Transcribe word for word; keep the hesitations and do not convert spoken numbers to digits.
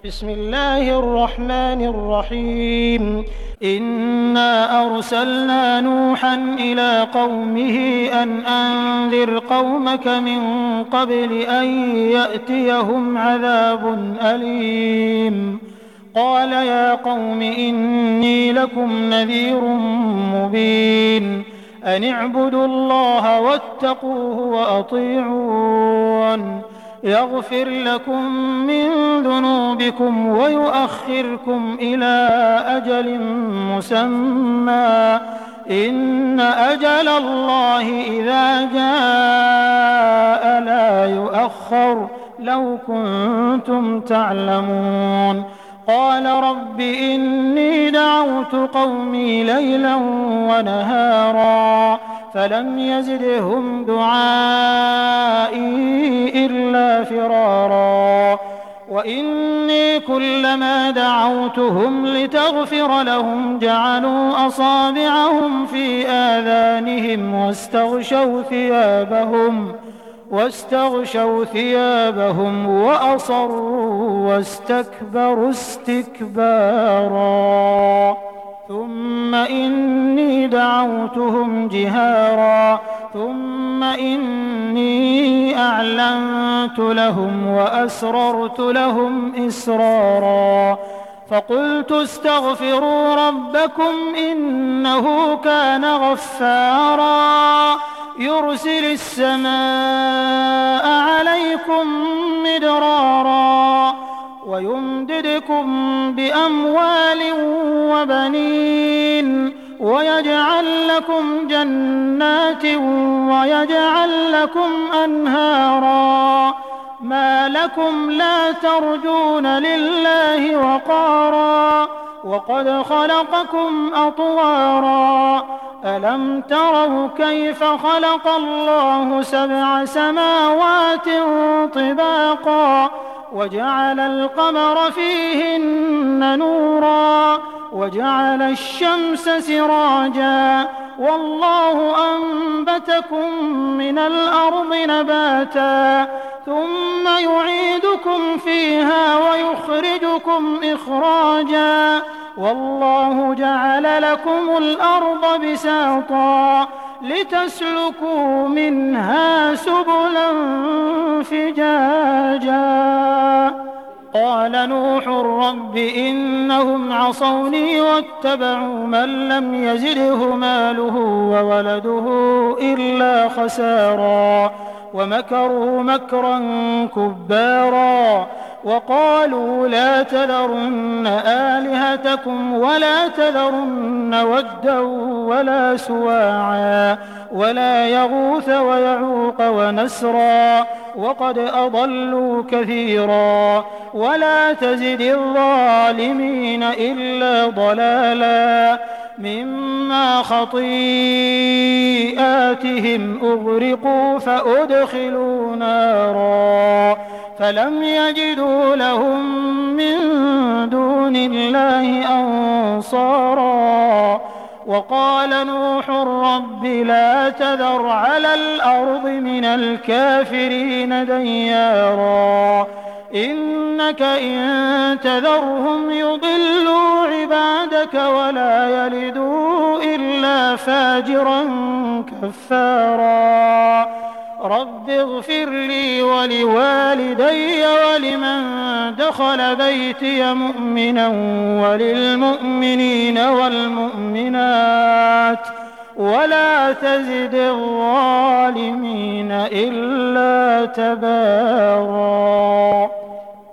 بسم الله الرحمن الرحيم إنا أرسلنا نوحا إلى قومه أن أنذر قومك من قبل أن يأتيهم عذاب أليم قال يا قوم إني لكم نذير مبين أن اعبدوا الله واتقوه وأطيعون يغفر لكم من ذنوبكم ويؤخركم إلى أجل مسمى إن أجل الله إذا جاء لا يؤخر لو كنتم تعلمون قال رب إني دعوت قومي ليلا ونهارا فلم يزدهم دعائي إلا فرارا وإني كلما دعوتهم لتغفر لهم جعلوا أصابعهم في آذانهم واستغشوا ثيابهم واستغشوا ثيابهم وأصروا واستكبروا استكبارا ثم إني دعوتهم جهارا ثم إني أعلنت لهم وأسررت لهم إسرارا فقلت استغفروا ربكم إنه كان غفارا يرسل السماء عليكم مدرارا ويمددكم بأموال وبنين ويجعل لكم جنات ويجعل لكم أنهارا ما لكم لا ترجون لله وقارا وقد خلقكم أطوارا ألم تروا كيف خلق الله سبع سماوات طباقا وجعل القمر فيهن نورا وجعل الشمس سراجا والله أنبتكم من الأرض نباتا ثم يعيدكم فيها ويخرجكم إخراجا والله جعل لكم الأرض بساطا لتسلكوا منها سبلا فجاجا قال نوح رب إنهم عصوني واتبعوا من لم يزده ماله وولده إلا خسارا ومكروا مكرا كبارا وقالوا لا تذرن آلهتكم ولا تذرن ودا ولا سواعا ولا يغوث ويعوق ونسرا وقد أضلوا كثيرا ولا تزد الظالمين إلا ضلالا مما خطيئاتهم أغرقوا فأدخلوا نارا فلم يجدوا لهم من دون الله أنصارا وقال نوح رب لا تذر على الأرض من الكافرين ديارا إنك إن تذرهم يضلوا عبادك ولا يلدوا إلا فاجرا كفارا رب اغفر لي ولوالدي ولمن دخل بيتي مؤمنا وللمؤمنين والمؤمنات ولا تزد الظالمين إلا تبارا.